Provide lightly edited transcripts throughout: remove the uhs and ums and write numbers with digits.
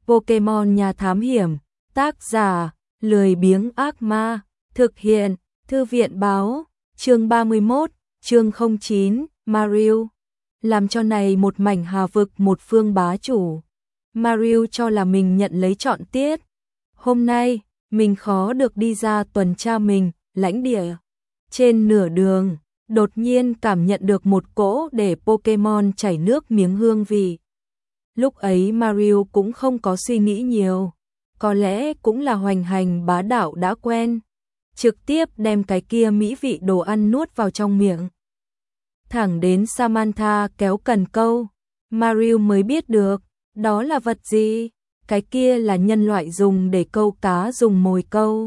Pokemon Nhà Thám Hiểm, tác giả, lười biếng ác ma, thực hiện, Thư viện báo, chương 31, chương 09, Mario. Làm cho này một mảnh hà vực một phương bá chủ. Mario cho là mình nhận lấy trọn tiết. Hôm nay, mình khó được đi ra tuần tra mình, lãnh địa. Trên nửa đường, đột nhiên cảm nhận được một cỗ để Pokemon chảy nước miếng hương vị. Lúc ấy Mario cũng không có suy nghĩ nhiều, có lẽ cũng là hoành hành bá đạo đã quen, trực tiếp đem cái kia mỹ vị đồ ăn nuốt vào trong miệng. Thẳng đến Samantha kéo cần câu, Mario mới biết được, đó là vật gì, cái kia là nhân loại dùng để câu cá dùng mồi câu.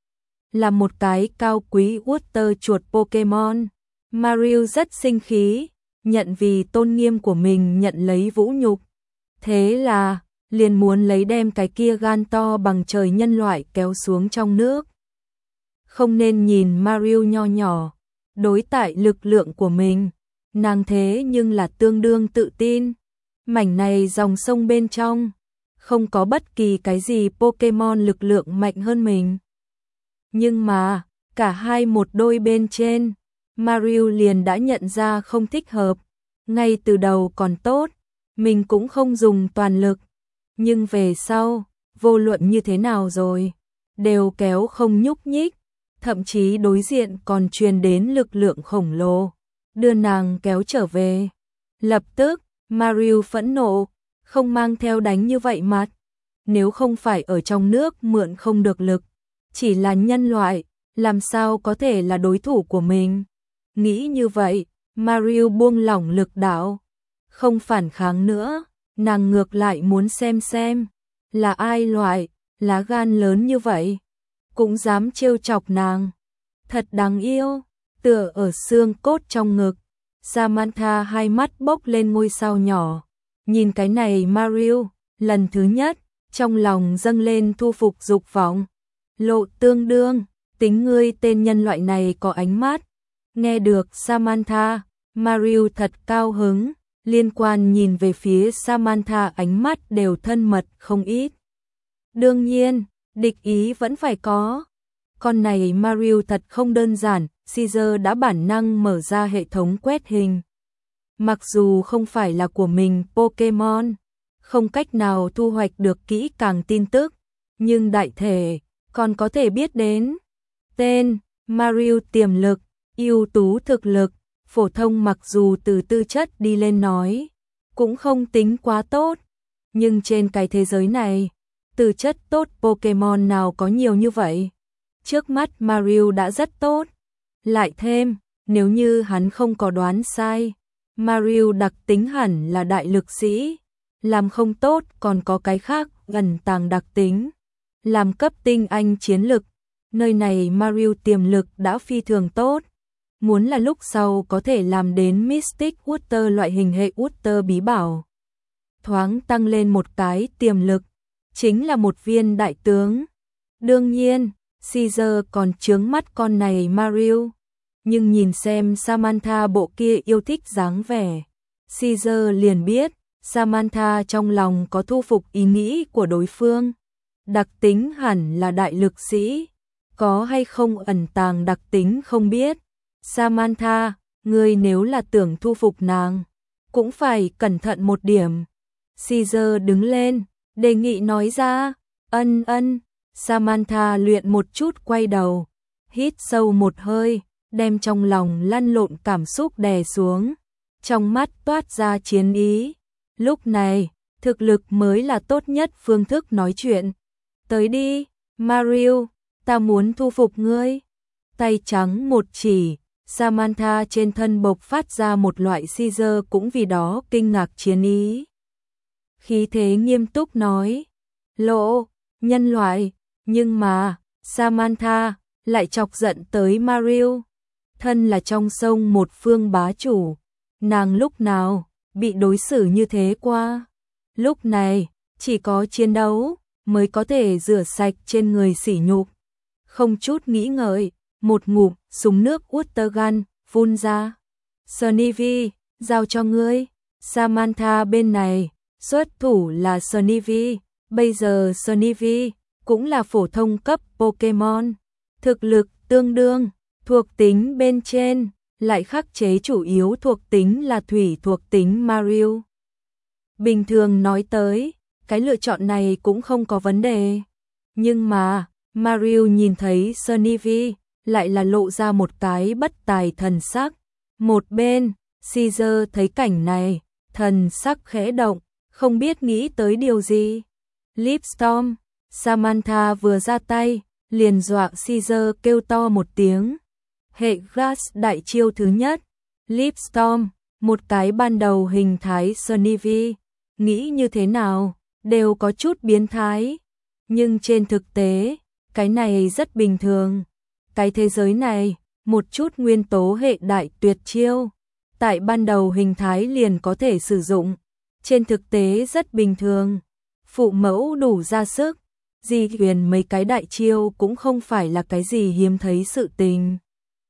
Là một cái cao quý Water chuột Pokemon, Mario rất sinh khí, nhận vì tôn nghiêm của mình nhận lấy vũ nhục. Thế là, liền muốn lấy đem cái kia gan to bằng trời nhân loại kéo xuống trong nước. Không nên nhìn Mario nho nhỏ, đối tại lực lượng của mình, nàng thế nhưng là tương đương tự tin. Mảnh này dòng sông bên trong, không có bất kỳ cái gì Pokemon lực lượng mạnh hơn mình. Nhưng mà, cả hai một đôi bên trên, Mario liền đã nhận ra không thích hợp, ngay từ đầu còn tốt, mình cũng không dùng toàn lực, nhưng về sau, vô luận như thế nào rồi, đều kéo không nhúc nhích, thậm chí đối diện còn truyền đến lực lượng khổng lồ, đưa nàng kéo trở về. Lập tức, Mario phẫn nộ, không mang theo đánh như vậy mặt, nếu không phải ở trong nước mượn không được lực, chỉ là nhân loại, làm sao có thể là đối thủ của mình. Nghĩ như vậy, Mario buông lỏng lực đạo, không phản kháng nữa, nàng ngược lại muốn xem, là ai loại, lá gan lớn như vậy, cũng dám trêu chọc nàng. Thật đáng yêu, tựa ở xương cốt trong ngực, Samantha hai mắt bốc lên ngôi sao nhỏ, nhìn cái này Mario, lần thứ nhất, trong lòng dâng lên thu phục dục vọng. Lộ tương đương, tính ngươi tên nhân loại này có ánh mắt. Nghe được Samantha, Mario thật cao hứng, liên quan nhìn về phía Samantha ánh mắt đều thân mật không ít. Đương nhiên, địch ý vẫn phải có. Con này Mario thật không đơn giản, Caesar đã bản năng mở ra hệ thống quét hình. Mặc dù không phải là của mình Pokemon, không cách nào thu hoạch được kỹ càng tin tức, nhưng đại thể còn có thể biết đến. Tên, Mario tiềm lực, ưu tú thực lực, phổ thông mặc dù từ tư chất đi lên nói, cũng không tính quá tốt. Nhưng trên cái thế giới này, tư chất tốt Pokemon nào có nhiều như vậy. Trước mắt Mario đã rất tốt. Lại thêm, nếu như hắn không có đoán sai, Mario đặc tính hẳn là đại lực sĩ. Làm không tốt còn có cái khác gần tàng đặc tính. Làm cấp tinh anh chiến lực, nơi này Mario tiềm lực đã phi thường tốt. Muốn là lúc sau có thể làm đến Mystic Water loại hình hệ Water bí bảo. Thoáng tăng lên một cái tiềm lực, chính là một viên đại tướng. Đương nhiên, Caesar còn chướng mắt con này Mario. Nhưng nhìn xem Samantha bộ kia yêu thích dáng vẻ, Caesar liền biết, Samantha trong lòng có thu phục ý nghĩ của đối phương. Đặc tính hẳn là đại lực sĩ, có hay không ẩn tàng đặc tính không biết. Samantha, ngươi nếu là tưởng thu phục nàng, cũng phải cẩn thận một điểm. Caesar đứng lên, đề nghị nói ra, ân. Samantha luyện một chút quay đầu, hít sâu một hơi, đem trong lòng lăn lộn cảm xúc đè xuống, trong mắt toát ra chiến ý. Lúc này, thực lực mới là tốt nhất phương thức nói chuyện. Tới đi, Mario, ta muốn thu phục ngươi. Tay trắng một chỉ, Samantha trên thân bộc phát ra một loại Caesar cũng vì đó kinh ngạc chiến ý. Khí thế nghiêm túc nói, lộ, nhân loại, nhưng mà, Samantha lại chọc giận tới Mario. Thân là trong sông một phương bá chủ, nàng lúc nào bị đối xử như thế qua. Lúc này, chỉ có chiến đấu mới có thể rửa sạch trên người sỉ nhục. Không chút nghĩ ngợi, một ngụm súng nước water gun phun ra. Snivy, giao cho ngươi. Samantha bên này, xuất thủ là Snivy, Bây giờ Sunny V cũng là phổ thông cấp Pokemon, thực lực tương đương, thuộc tính bên trên lại khắc chế chủ yếu thuộc tính là thủy thuộc tính Marill. Bình thường nói tới, cái lựa chọn này cũng không có vấn đề. Nhưng mà, Marill nhìn thấy Sunny V, lại là lộ ra một cái bất tài thần sắc. Một bên, Caesar thấy cảnh này, thần sắc khẽ động, không biết nghĩ tới điều gì. Lipstorm, Samantha vừa ra tay, liền dọa Caesar kêu to một tiếng. Hệ Grass đại chiêu thứ nhất, Lipstorm, một cái ban đầu hình thái Sunny V, nghĩ như thế nào, đều có chút biến thái. Nhưng trên thực tế, cái này rất bình thường. Cái thế giới này, một chút nguyên tố hệ đại tuyệt chiêu, tại ban đầu hình thái liền có thể sử dụng. Trên thực tế rất bình thường. Phụ mẫu đủ ra sức, di truyền mấy cái đại chiêu cũng không phải là cái gì hiếm thấy sự tình.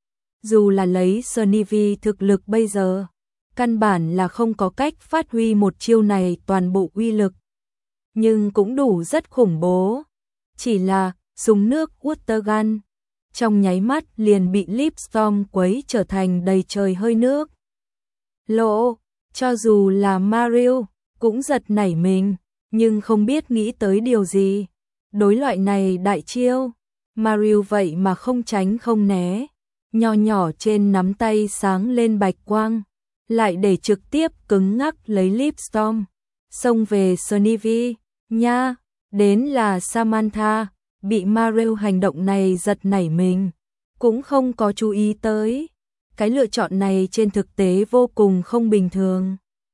Dù là lấy Sunny V thực lực bây giờ, căn bản là không có cách phát huy một chiêu này toàn bộ uy lực. Nhưng cũng đủ rất khủng bố. Chỉ là súng nước water gun, trong nháy mắt liền bị Lipstorm quấy trở thành đầy trời hơi nước. Lộ, cho dù là Marill cũng giật nảy mình, nhưng không biết nghĩ tới điều gì. Đối loại này đại chiêu, Marill vậy mà không tránh không né, nho nhỏ trên nắm tay sáng lên bạch quang, lại để trực tiếp cứng ngắc lấy Lipstorm, xông về Sunny V, nha, đến là Samantha, bị Marill hành động này giật nảy mình, cũng không có chú ý tới. Cái lựa chọn này trên thực tế vô cùng không bình thường.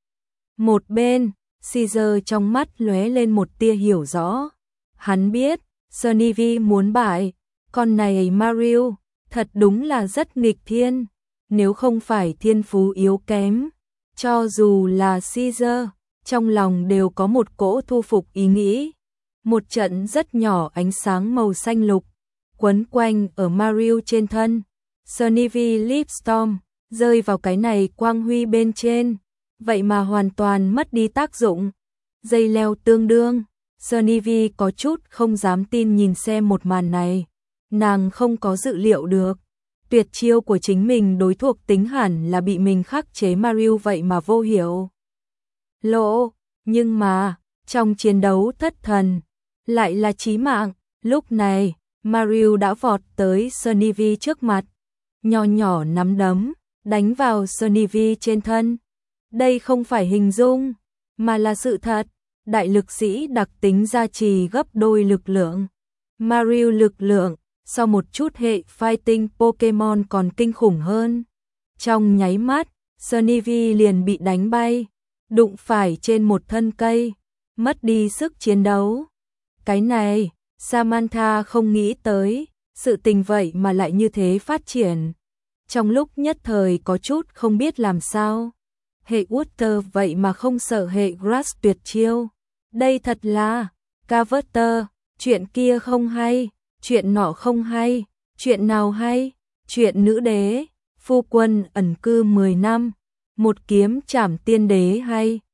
Một bên, Caesar trong mắt lóe lên một tia hiểu rõ. Hắn biết, Sunny V muốn bại, con này Marill, thật đúng là rất nghịch thiên. Nếu không phải thiên phú yếu kém, cho dù là Caesar, trong lòng đều có một cỗ thu phục ý nghĩ. Một trận rất nhỏ ánh sáng màu xanh lục, quấn quanh ở Marill trên thân. Sunny V Lipstorm, rơi vào cái này quang huy bên trên, vậy mà hoàn toàn mất đi tác dụng. Dây leo tương đương, Sunny V có chút không dám tin nhìn xem một màn này. Nàng không có dự liệu được, tuyệt chiêu của chính mình đối thuộc tính hẳn là bị mình khắc chế Marill vậy mà vô hiểu. Lộ, nhưng mà, trong chiến đấu thất thần, lại là chí mạng. Lúc này, Marill đã vọt tới Sunny V trước mặt, nho nhỏ nắm đấm, đánh vào Sunny V trên thân. Đây không phải hình dung, mà là sự thật. Đại lực sĩ đặc tính gia trì gấp đôi lực lượng. Marill lực lượng, so một chút hệ fighting Pokemon còn kinh khủng hơn. Trong nháy mắt, Sunny V liền bị đánh bay, đụng phải trên một thân cây, mất đi sức chiến đấu. Cái này, Samantha không nghĩ tới, sự tình vậy mà lại như thế phát triển. Trong lúc nhất thời có chút không biết làm sao. Hệ Water vậy mà không sợ hệ Grass tuyệt chiêu. Đây thật là, Carver, chuyện kia không hay, chuyện nọ không hay, chuyện nào hay, chuyện nữ đế, phu quân ẩn cư 10 năm, một kiếm trảm tiên đế hay.